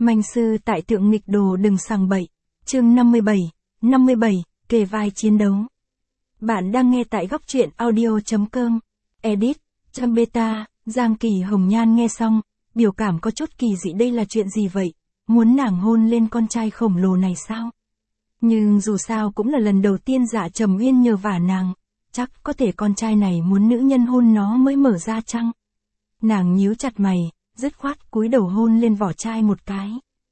Manh sư tại Thượng Nghịch Đồ đừng sằng bậy. Chương 57, kề vai chiến đấu. Bạn đang nghe tại góc truyện audio.com. Edit, beta, Giang Kỳ Hồng Nhan nghe xong, biểu cảm có chút kỳ dị, đây là chuyện gì vậy? Muốn nàng hôn lên con trai khổng lồ này sao? Nhưng dù sao cũng là lần đầu tiên Dạ Trầm Uyên nhờ vả nàng, chắc có thể con trai này muốn nữ nhân hôn nó mới mở ra chăng? Nàng nhíu chặt mày, dứt khoát cúi đầu hôn lên vỏ chai một cái.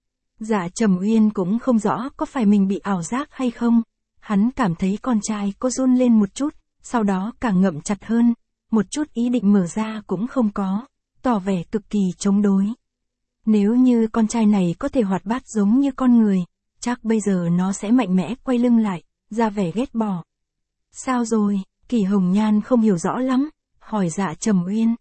Dạ Trầm Uyên cũng không rõ có phải mình bị ảo giác hay không, hắn cảm thấy con trai có run lên một chút, sau đó càng ngậm chặt hơn, một chút ý định mở ra cũng không có, tỏ vẻ cực kỳ chống đối. Nếu như con trai này có thể hoạt bát giống như con người, chắc bây giờ nó sẽ mạnh mẽ quay lưng lại, ra vẻ ghét bỏ. Sao rồi? Kỳ Hồng Nhan không hiểu rõ lắm, hỏi Dạ Trầm Uyên.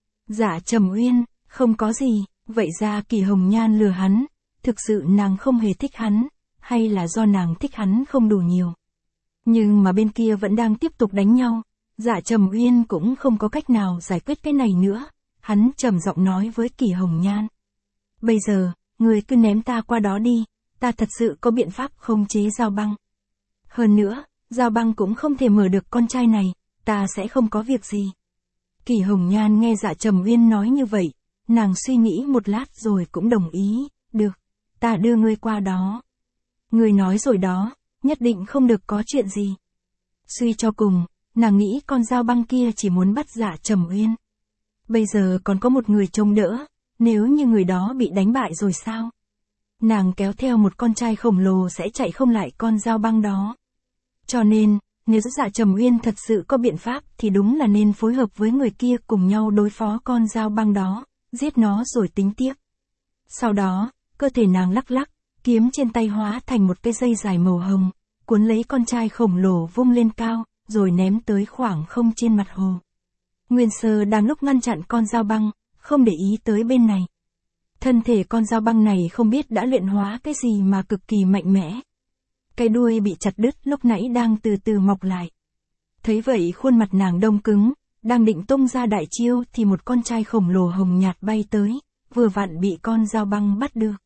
Dạ Trầm Uyên, không có gì, vậy ra Kỳ Hồng Nhan lừa hắn, thực sự nàng không hề thích hắn, hay là do nàng thích hắn không đủ nhiều. Nhưng mà bên kia vẫn đang tiếp tục đánh nhau, Dạ Trầm Uyên cũng không có cách nào giải quyết cái này nữa, hắn trầm giọng nói với Kỳ Hồng Nhan. Bây giờ, người cứ ném ta qua đó đi, ta thật sự có biện pháp khống chế Giao Băng. Hơn nữa, Giao Băng cũng không thể mở được con trai này, ta sẽ không có việc gì. Kỳ Hồng Nhan nghe Dạ Trầm Uyên nói như vậy, nàng suy nghĩ một lát rồi cũng đồng ý, được, ta đưa ngươi qua đó. Ngươi nói rồi đó, nhất định không được có chuyện gì. Suy cho cùng, nàng nghĩ con Giao Băng kia chỉ muốn bắt Dạ Trầm Uyên. Bây giờ còn có một người trông đỡ, nếu như người đó bị đánh bại rồi sao? Nàng kéo theo một con trai khổng lồ sẽ chạy không lại con Giao Băng đó. Cho nên, nếu Dạ Trầm Uyên thật sự có biện pháp thì đúng là nên phối hợp với người kia cùng nhau đối phó con Giao Băng đó, giết nó rồi tính tiếp. Sau đó, cơ thể nàng lắc lắc, kiếm trên tay hóa thành một cái dây dài màu hồng, cuốn lấy con trai khổng lồ vung lên cao, rồi ném tới khoảng không trên mặt hồ. Nguyên Sơ đang lúc ngăn chặn con Giao Băng, không để ý tới bên này. Thân thể con Giao Băng này không biết đã luyện hóa cái gì mà cực kỳ mạnh mẽ. Cái đuôi bị chặt đứt lúc nãy đang từ từ mọc lại. Thấy vậy khuôn mặt nàng đông cứng, đang định tung ra đại chiêu thì một con trai khổng lồ hồng nhạt bay tới, vừa vặn bị con Giao Băng bắt được.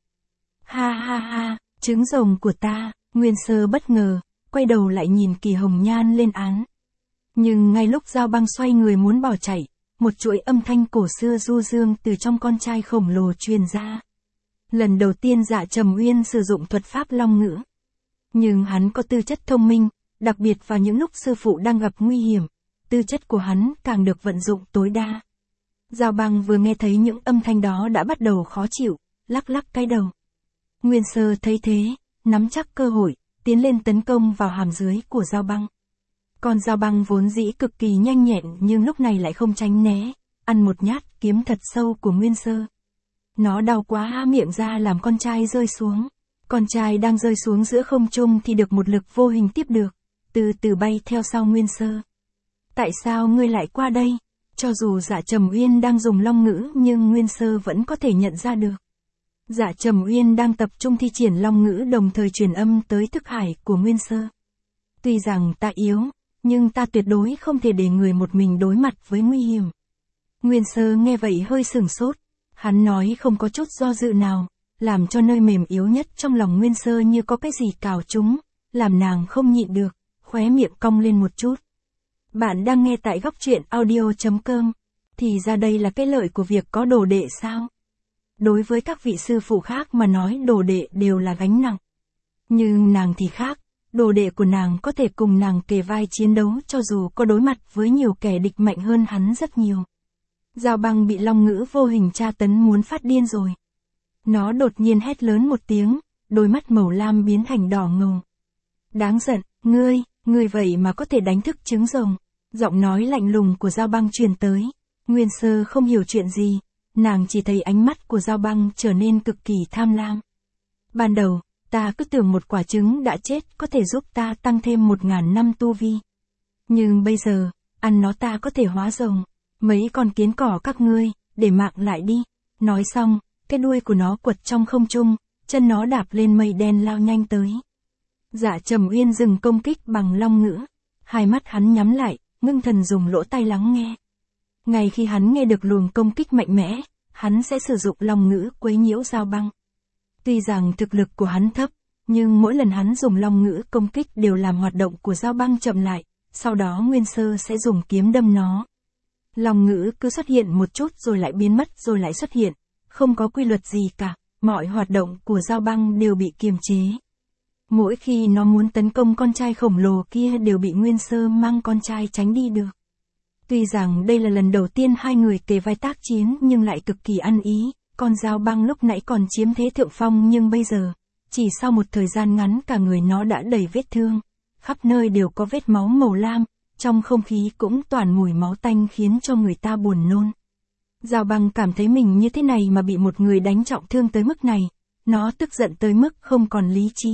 Ha ha ha, trứng rồng của ta, Nguyên Sơ bất ngờ, quay đầu lại nhìn Kỳ Hồng Nhan lên án. Nhưng ngay lúc Giao Băng xoay người muốn bỏ chạy, một chuỗi âm thanh cổ xưa du dương từ trong con trai khổng lồ truyền ra. Lần đầu tiên Dạ Trầm Uyên sử dụng thuật pháp long ngữ. Nhưng hắn có tư chất thông minh, đặc biệt vào những lúc sư phụ đang gặp nguy hiểm, tư chất của hắn càng được vận dụng tối đa. Giao Băng vừa nghe thấy những âm thanh đó đã bắt đầu khó chịu, lắc lắc cái đầu. Nguyên Sơ thấy thế, nắm chắc cơ hội, tiến lên tấn công vào hàm dưới của Giao Băng. Con Giao Băng vốn dĩ cực kỳ nhanh nhẹn nhưng lúc này lại không tránh né, ăn một nhát kiếm thật sâu của Nguyên Sơ. Nó đau quá há miệng ra làm con trai rơi xuống. Con trai đang rơi xuống giữa không trung thì được một lực vô hình tiếp được, từ từ bay theo sau Nguyên Sơ. Tại sao ngươi lại qua đây? Cho dù Dạ Trầm Uyên đang dùng long ngữ nhưng Nguyên Sơ vẫn có thể nhận ra được. Dạ Trầm Uyên đang tập trung thi triển long ngữ đồng thời truyền âm tới thức hải của Nguyên Sơ. Tuy rằng ta yếu, nhưng ta tuyệt đối không thể để người một mình đối mặt với nguy hiểm. Nguyên Sơ nghe vậy hơi sửng sốt, hắn nói không có chút do dự nào, làm cho nơi mềm yếu nhất trong lòng Nguyên Sơ như có cái gì cào trúng, làm nàng không nhịn được, khóe miệng cong lên một chút. Bạn đang nghe tại góc truyện audio.com, thì ra đây là cái lợi của việc có đồ đệ sao? Đối với các vị sư phụ khác mà nói đồ đệ đều là gánh nặng. Nhưng nàng thì khác, đồ đệ của nàng có thể cùng nàng kề vai chiến đấu cho dù có đối mặt với nhiều kẻ địch mạnh hơn hắn rất nhiều. Giao Băng bị long ngữ vô hình tra tấn muốn phát điên rồi. Nó đột nhiên hét lớn một tiếng, đôi mắt màu lam biến thành đỏ ngầu. Đáng giận, ngươi vậy mà có thể đánh thức trứng rồng. Giọng nói lạnh lùng của Giao Băng truyền tới. Nguyên Sơ không hiểu chuyện gì, nàng chỉ thấy ánh mắt của Giao Băng trở nên cực kỳ tham lam. Ban đầu, ta cứ tưởng một quả trứng đã chết có thể giúp ta tăng thêm 1000 năm tu vi. Nhưng bây giờ, ăn nó ta có thể hóa rồng. Mấy con kiến cỏ các ngươi, để mạng lại đi. Nói xong, cái đuôi của nó quật trong không trung, chân nó đạp lên mây đen lao nhanh tới. Dạ Trầm Uyên dừng công kích bằng long ngữ. Hai mắt hắn nhắm lại, ngưng thần dùng lỗ tai lắng nghe. Ngay khi hắn nghe được luồng công kích mạnh mẽ, hắn sẽ sử dụng long ngữ quấy nhiễu Giao Băng. Tuy rằng thực lực của hắn thấp, nhưng mỗi lần hắn dùng long ngữ công kích đều làm hoạt động của Giao Băng chậm lại, sau đó Nguyên Sơ sẽ dùng kiếm đâm nó. Long ngữ cứ xuất hiện một chút rồi lại biến mất rồi lại xuất hiện, không có quy luật gì cả, mọi hoạt động của Giao Băng đều bị kiềm chế. Mỗi khi nó muốn tấn công con trai khổng lồ kia đều bị Nguyên Sơ mang con trai tránh đi được. Tuy rằng đây là lần đầu tiên hai người kề vai tác chiến nhưng lại cực kỳ ăn ý, con Giao Băng lúc nãy còn chiếm thế thượng phong nhưng bây giờ, chỉ sau một thời gian ngắn cả người nó đã đầy vết thương, khắp nơi đều có vết máu màu lam, trong không khí cũng toàn mùi máu tanh khiến cho người ta buồn nôn. Giao Băng cảm thấy mình như thế này mà bị một người đánh trọng thương tới mức này, nó tức giận tới mức không còn lý trí.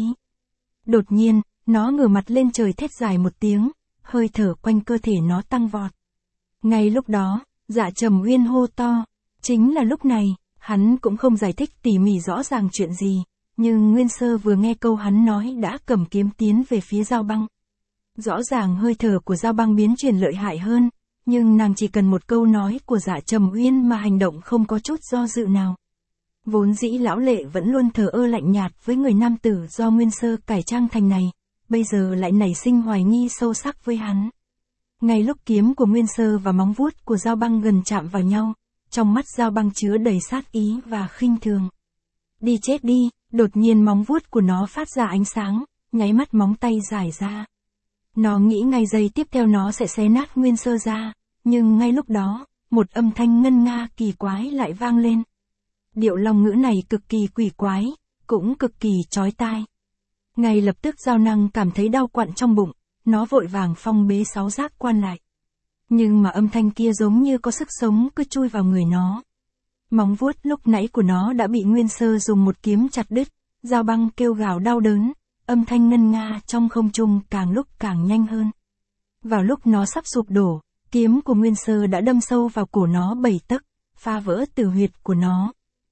Đột nhiên, nó ngửa mặt lên trời thét dài một tiếng, hơi thở quanh cơ thể nó tăng vọt. Ngay lúc đó, Dạ Trầm Uyên hô to. Chính là lúc này, hắn cũng không giải thích tỉ mỉ rõ ràng chuyện gì, nhưng Nguyên Sơ vừa nghe câu hắn nói đã cầm kiếm tiến về phía Giao Băng. Rõ ràng hơi thở của Giao Băng biến chuyển lợi hại hơn, nhưng nàng chỉ cần một câu nói của Dạ Trầm Uyên mà hành động không có chút do dự nào. Vốn dĩ lão lệ vẫn luôn thờ ơ lạnh nhạt với người nam tử do Nguyên Sơ cải trang thành này, bây giờ lại nảy sinh hoài nghi sâu sắc với hắn. Ngay lúc kiếm của Nguyên Sơ và móng vuốt của Giao Băng gần chạm vào nhau, trong mắt Giao Băng chứa đầy sát ý và khinh thường. Đi chết đi, đột nhiên móng vuốt của nó phát ra ánh sáng, nháy mắt móng tay dài ra. Nó nghĩ ngay giây tiếp theo nó sẽ xé nát Nguyên Sơ ra, nhưng ngay lúc đó, một âm thanh ngân nga kỳ quái lại vang lên. Điệu long ngữ này cực kỳ quỷ quái, cũng cực kỳ chói tai. Ngay lập tức Giao Năng cảm thấy đau quặn trong bụng, nó vội vàng phong bế 6 giác quan lại. Nhưng mà âm thanh kia giống như có sức sống cứ chui vào người nó. Móng vuốt lúc nãy của nó đã bị Nguyên Sơ dùng một kiếm chặt đứt, Giao Băng kêu gào đau đớn, âm thanh ngân nga trong không trung càng lúc càng nhanh hơn. Vào lúc nó sắp sụp đổ, kiếm của Nguyên Sơ đã đâm sâu vào cổ nó 7 tấc, phá vỡ tử huyệt của nó.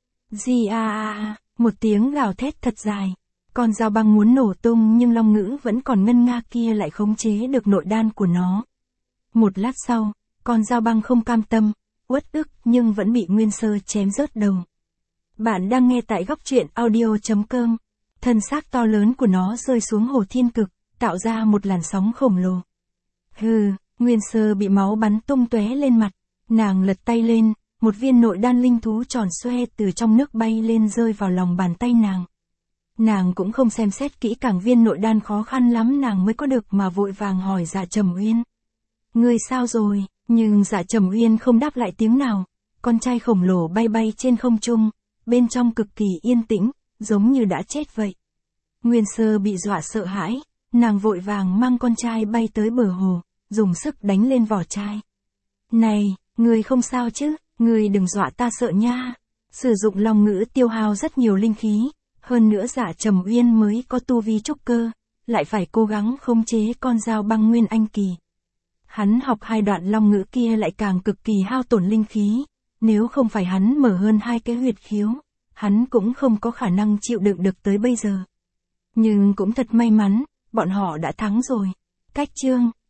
Một tiếng gào thét thật dài. Con Giao Băng muốn nổ tung nhưng long ngữ vẫn còn ngân nga kia lại khống chế được nội đan của nó. Một lát sau, con Giao Băng không cam tâm, uất ức nhưng vẫn bị Nguyên Sơ chém rớt đầu. Bạn đang nghe tại góc truyện audio.com. Thân xác to lớn của nó rơi xuống hồ thiên cực, tạo ra một làn sóng khổng lồ. Hừ, Nguyên Sơ bị máu bắn tung tóe lên mặt, nàng lật tay lên, một viên nội đan linh thú tròn xoe từ trong nước bay lên rơi vào lòng bàn tay nàng. Nàng cũng không xem xét kỹ càng viên nội đan khó khăn lắm nàng mới có được mà vội vàng hỏi Dạ Trầm Uyên. Ngươi sao rồi? Nhưng Dạ Trầm Uyên không đáp lại tiếng nào, con trai khổng lồ bay bay trên không trung, bên trong cực kỳ yên tĩnh, giống như đã chết vậy. Nguyên Sơ bị dọa sợ hãi, nàng vội vàng mang con trai bay tới bờ hồ, dùng sức đánh lên vỏ chai. Này, ngươi không sao chứ, ngươi đừng dọa ta sợ nha. Sử dụng long ngữ tiêu hao rất nhiều linh khí, hơn nữa Dạ Trầm Uyên mới có tu vi trúc cơ, lại phải cố gắng khống chế con Giao Băng nguyên anh kỳ. Hắn học hai đoạn long ngữ kia lại càng cực kỳ hao tổn linh khí, nếu không phải hắn mở hơn 2 cái huyệt khiếu, hắn cũng không có khả năng chịu đựng được tới bây giờ. Nhưng cũng thật may mắn, bọn họ đã thắng rồi. Cách chương